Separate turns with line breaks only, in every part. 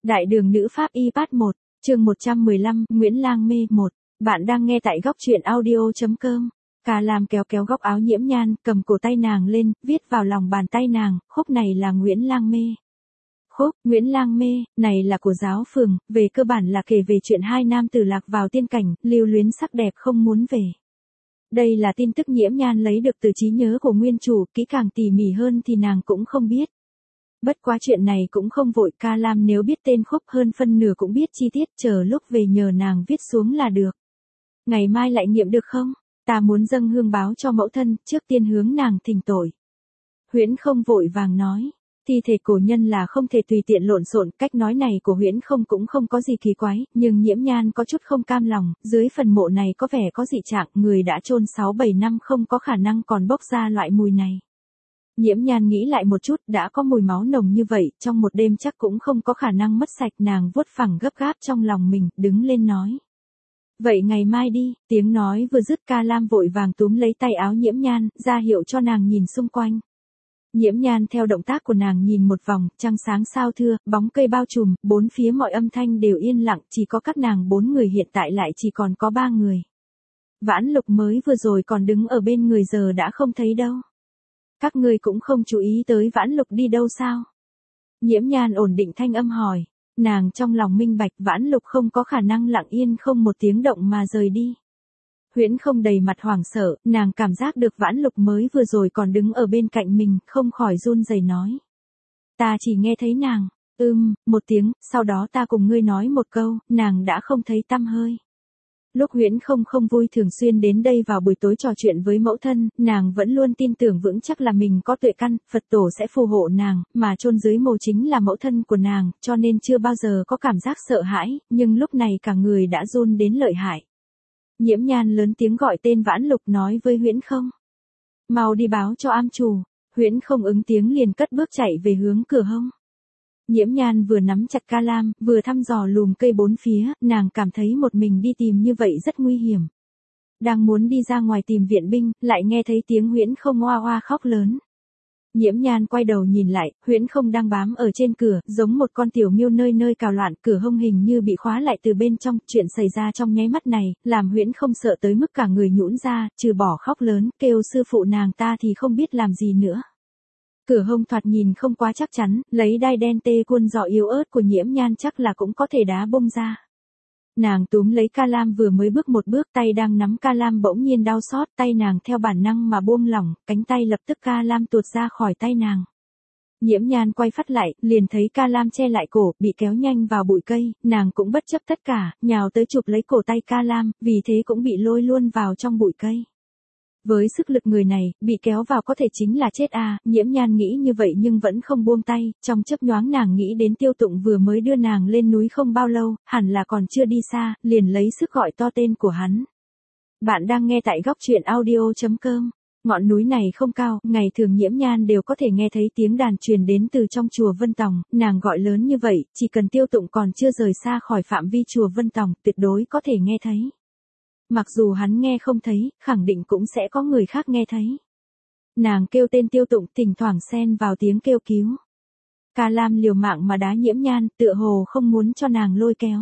Đại đường nữ pháp y part 1, chương 115, Nguyễn Lang mê 1. Bạn đang nghe tại góc truyện audio.com. Ca Lam kéo kéo góc áo Nhiễm Nhan, cầm cổ tay nàng lên, viết vào lòng bàn tay nàng, khúc này là Nguyễn Lang mê. Khúc Nguyễn Lang mê, này là của giáo phường, về cơ bản là kể về chuyện hai nam tử lạc vào tiên cảnh, lưu luyến sắc đẹp không muốn về. Đây là tin tức Nhiễm Nhan lấy được từ trí nhớ của nguyên chủ, kỹ càng tỉ mỉ hơn thì nàng cũng không biết. Bất quá chuyện này cũng không vội, Ca Lam nếu biết tên khúc hơn phân nửa cũng biết chi tiết, chờ lúc về nhờ nàng viết xuống là được. Ngày mai lại nghiệm được không? Ta muốn dâng hương báo cho mẫu thân, trước tiên hướng nàng thỉnh tội. Huyễn Không vội vàng nói, thi thể cổ nhân là không thể tùy tiện lộn xộn, cách nói này của Huyễn Không cũng không có gì kỳ quái, nhưng Nhiễm Nhan có chút không cam lòng, dưới phần mộ này có vẻ có dị trạng, người đã chôn 6-7 năm không có khả năng còn bốc ra loại mùi này. Nhiễm Nhan nghĩ lại một chút, đã có mùi máu nồng như vậy, trong một đêm chắc cũng không có khả năng mất sạch, nàng vuốt phẳng gấp gáp trong lòng mình, đứng lên nói. Vậy ngày mai đi, tiếng nói vừa dứt Ca Lam vội vàng túm lấy tay áo Nhiễm Nhan, ra hiệu cho nàng nhìn xung quanh. Nhiễm Nhan theo động tác của nàng nhìn một vòng, trăng sáng sao thưa, bóng cây bao trùm, bốn phía mọi âm thanh đều yên lặng, chỉ có các nàng 4 người hiện tại lại chỉ còn có 3 người. Vãn Lục mới vừa rồi còn đứng ở bên người giờ đã không thấy đâu. Các ngươi cũng không chú ý tới Vãn Lục đi đâu sao? Nhiễm Nhan ổn định thanh âm hỏi, nàng trong lòng minh bạch Vãn Lục không có khả năng lặng yên không một tiếng động mà rời đi. Huyễn Không đầy mặt hoảng sợ, nàng cảm giác được Vãn Lục mới vừa rồi còn đứng ở bên cạnh mình, không khỏi run rẩy nói. Ta chỉ nghe thấy nàng, một tiếng, sau đó ta cùng ngươi nói một câu, nàng đã không thấy tăm hơi. Lúc Huyễn Không không vui thường xuyên đến đây vào buổi tối trò chuyện với mẫu thân, nàng vẫn luôn tin tưởng vững chắc là mình có tuệ căn, Phật tổ sẽ phù hộ nàng, mà chôn dưới mồ chính là mẫu thân của nàng, cho nên chưa bao giờ có cảm giác sợ hãi, nhưng lúc này cả người đã run đến lợi hại. Nhiễm Nhan lớn tiếng gọi tên Vãn Lục nói với Huyễn Không. Mau đi báo cho am chủ. Huyễn Không ứng tiếng liền cất bước chạy về hướng cửa hông. Nhiễm Nhan vừa nắm chặt Ca Lam, vừa thăm dò lùm cây bốn phía, nàng cảm thấy một mình đi tìm như vậy rất nguy hiểm. Đang muốn đi ra ngoài tìm viện binh, lại nghe thấy tiếng Huyễn Không oa oa khóc lớn. Nhiễm Nhan quay đầu nhìn lại, Huyễn Không đang bám ở trên cửa, giống một con tiểu miêu nơi nơi cào loạn, cửa hông hình như bị khóa lại từ bên trong, chuyện xảy ra trong nháy mắt này, làm Huyễn Không sợ tới mức cả người nhũn ra, trừ bỏ khóc lớn, kêu sư phụ nàng ta thì không biết làm gì nữa. Cửa hông thoạt nhìn không quá chắc chắn, lấy đai đen tê cuôn giỏ yếu ớt của Nhiễm Nhan chắc là cũng có thể đá bung ra. Nàng túm lấy Ca Lam vừa mới bước một bước, tay đang nắm Ca Lam bỗng nhiên đau xót, tay nàng theo bản năng mà buông lỏng, cánh tay lập tức Ca Lam tuột ra khỏi tay nàng. Nhiễm Nhan quay phát lại, liền thấy Ca Lam che lại cổ, bị kéo nhanh vào bụi cây, nàng cũng bất chấp tất cả, nhào tới chụp lấy cổ tay Ca Lam, vì thế cũng bị lôi luôn vào trong bụi cây. Với sức lực người này, bị kéo vào có thể chính là chết à, Nhiễm Nhan nghĩ như vậy nhưng vẫn không buông tay, trong chớp nhoáng nàng nghĩ đến Tiêu Tụng vừa mới đưa nàng lên núi không bao lâu, hẳn là còn chưa đi xa, liền lấy sức gọi to tên của hắn. Bạn đang nghe tại góc truyện audio.com. Ngọn núi này không cao, ngày thường Nhiễm Nhan đều có thể nghe thấy tiếng đàn truyền đến từ trong chùa Vân Tòng, nàng gọi lớn như vậy, chỉ cần Tiêu Tụng còn chưa rời xa khỏi phạm vi chùa Vân Tòng, tuyệt đối có thể nghe thấy. Mặc dù hắn nghe không thấy, khẳng định cũng sẽ có người khác nghe thấy. Nàng kêu tên Tiêu Tụng, thỉnh thoảng xen vào tiếng kêu cứu. Ca Lam liều mạng mà đá Nhiễm Nhan, tựa hồ không muốn cho nàng lôi kéo.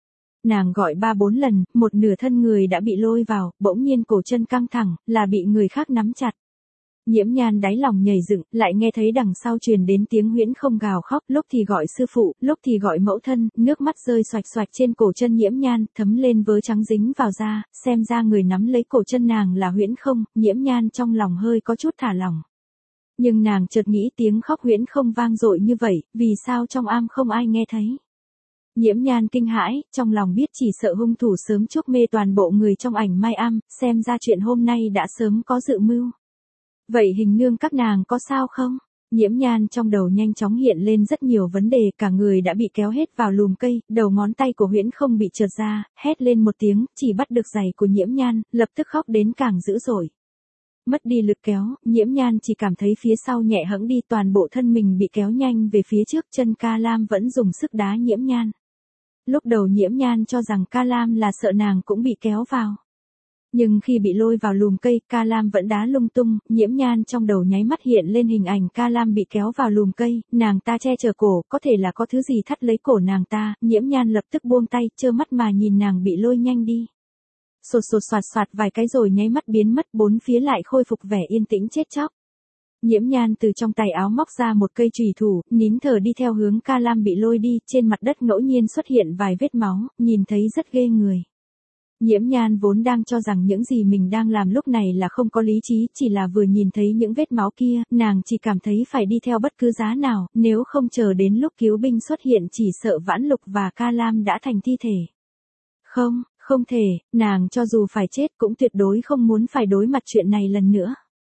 Nàng gọi 3-4 lần, một nửa thân người đã bị lôi vào, bỗng nhiên cổ chân căng thẳng, là bị người khác nắm chặt. Nhiễm Nhan đáy lòng nhảy dựng, lại nghe thấy đằng sau truyền đến tiếng Huyễn Không gào khóc, lúc thì gọi sư phụ, lúc thì gọi mẫu thân, nước mắt rơi xoạch xoạch trên cổ chân Nhiễm Nhan, thấm lên vớ trắng dính vào da, xem ra người nắm lấy cổ chân nàng là Huyễn Không, Nhiễm Nhan trong lòng hơi có chút thả lỏng. Nhưng nàng chợt nghĩ tiếng khóc Huyễn Không vang dội như vậy, vì sao trong am không ai nghe thấy. Nhiễm Nhan kinh hãi, trong lòng biết chỉ sợ hung thủ sớm chuốc mê toàn bộ người trong ảnh mai am, xem ra chuyện hôm nay đã sớm có dự mưu. Vậy hình nương các nàng có sao không? Nhiễm Nhan trong đầu nhanh chóng hiện lên rất nhiều vấn đề, cả người đã bị kéo hết vào lùm cây, đầu ngón tay của Huyễn Không bị trượt ra, hét lên một tiếng, chỉ bắt được giày của Nhiễm Nhan, lập tức khóc đến càng dữ dội. Mất đi lực kéo, Nhiễm Nhan chỉ cảm thấy phía sau nhẹ hẫng đi, toàn bộ thân mình bị kéo nhanh về phía trước, chân Ca Lam vẫn dùng sức đá Nhiễm Nhan. Lúc đầu Nhiễm Nhan cho rằng Ca Lam là sợ nàng cũng bị kéo vào. Nhưng khi bị lôi vào lùm cây, Ca Lam vẫn đá lung tung, Nhiễm Nhan trong đầu nháy mắt hiện lên hình ảnh Ca Lam bị kéo vào lùm cây, nàng ta che chở cổ, có thể là có thứ gì thắt lấy cổ nàng ta, Nhiễm Nhan lập tức buông tay, trơ mắt mà nhìn nàng bị lôi nhanh đi. Sột sột soạt soạt vài cái rồi nháy mắt biến mất, bốn phía lại khôi phục vẻ yên tĩnh chết chóc. Nhiễm Nhan từ trong tay áo móc ra một cây chùy thủ, nín thở đi theo hướng Ca Lam bị lôi đi, trên mặt đất ngẫu nhiên xuất hiện vài vết máu, nhìn thấy rất ghê người. Nhiễm Nhan vốn đang cho rằng những gì mình đang làm lúc này là không có lý trí, chỉ là vừa nhìn thấy những vết máu kia, nàng chỉ cảm thấy phải đi theo bất cứ giá nào, nếu không chờ đến lúc cứu binh xuất hiện chỉ sợ Vãn Lục và Ca Lam đã thành thi thể. Không, không thể, nàng cho dù phải chết cũng tuyệt đối không muốn phải đối mặt chuyện này lần nữa.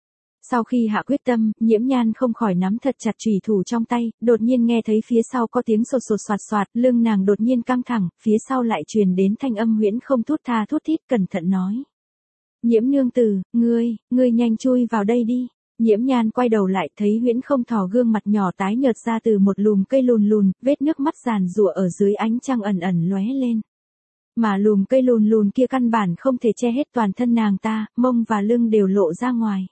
Sau khi hạ quyết tâm, Nhiễm Nhan không khỏi nắm thật chặt chùy thủ trong tay, đột nhiên nghe thấy phía sau có tiếng sột sột soạt soạt, lưng nàng đột nhiên căng thẳng, phía sau lại truyền đến thanh âm Huyễn Không thút tha thút thít cẩn thận nói. Nhiễm nương tử, ngươi nhanh chui vào đây đi. Nhiễm Nhan quay đầu lại thấy Huyễn Không thò gương mặt nhỏ tái nhợt ra từ một lùm cây lùn lùn, vết nước mắt giàn giụa ở dưới ánh trăng ẩn ẩn lóe lên. Mà lùm cây lùn lùn kia căn bản không thể che hết toàn thân nàng ta, mông và lưng đều lộ ra ngoài.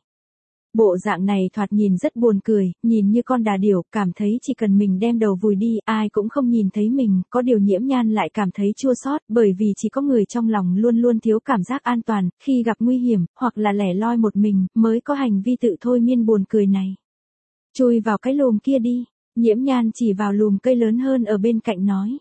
Bộ dạng này thoạt nhìn rất buồn cười, nhìn như con đà điểu, cảm thấy chỉ cần mình đem đầu vùi đi, ai cũng không nhìn thấy mình, có điều Nhiễm Nhan lại cảm thấy chua xót, bởi vì chỉ có người trong lòng luôn luôn thiếu cảm giác an toàn, khi gặp nguy hiểm, hoặc là lẻ loi một mình, mới có hành vi tự thôi miên buồn cười này. Chui vào cái lùm kia đi, Nhiễm Nhan chỉ vào lùm cây lớn hơn ở bên cạnh nói.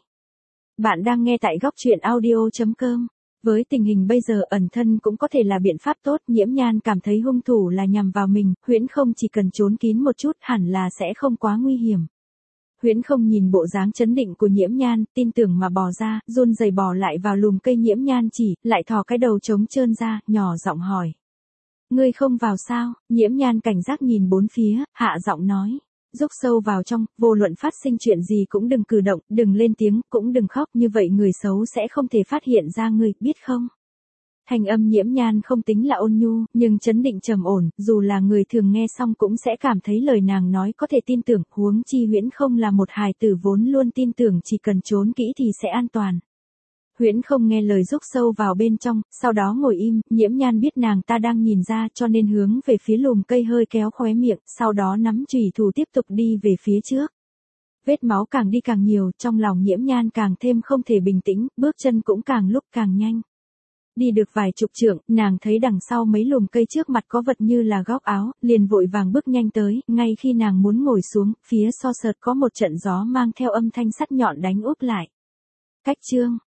Bạn đang nghe tại góc truyện audio.com. Với tình hình bây giờ ẩn thân cũng có thể là biện pháp tốt, Nhiễm Nhan cảm thấy hung thủ là nhằm vào mình, Huyễn Không chỉ cần trốn kín một chút hẳn là sẽ không quá nguy hiểm. Huyễn Không nhìn bộ dáng chấn định của Nhiễm Nhan, tin tưởng mà bò ra, run rẩy bò lại vào lùm cây Nhiễm Nhan chỉ, lại thò cái đầu trống trơn ra, nhỏ giọng hỏi. Ngươi không vào sao? Nhiễm Nhan cảnh giác nhìn bốn phía, hạ giọng nói. Rúc sâu vào trong, vô luận phát sinh chuyện gì cũng đừng cử động, đừng lên tiếng, cũng đừng khóc, như vậy người xấu sẽ không thể phát hiện ra ngươi, biết không? Thanh âm Nhiễm Nhan không tính là ôn nhu, nhưng chấn định trầm ổn, dù là người thường nghe xong cũng sẽ cảm thấy lời nàng nói có thể tin tưởng, huống chi Huyễn Không là một hài tử vốn luôn tin tưởng chỉ cần trốn kỹ thì sẽ an toàn. Huyễn Không nghe lời rúc sâu vào bên trong, sau đó ngồi im, Nhiễm Nhan biết nàng ta đang nhìn ra cho nên hướng về phía lùm cây hơi kéo khóe miệng, sau đó nắm chùy thủ tiếp tục đi về phía trước. Vết máu càng đi càng nhiều, trong lòng Nhiễm Nhan càng thêm không thể bình tĩnh, bước chân cũng càng lúc càng nhanh. Đi được vài chục trượng, nàng thấy đằng sau mấy lùm cây trước mặt có vật như là góc áo, liền vội vàng bước nhanh tới, ngay khi nàng muốn ngồi xuống, phía so sợt có một trận gió mang theo âm thanh sắt nhọn đánh úp lại. Cách chương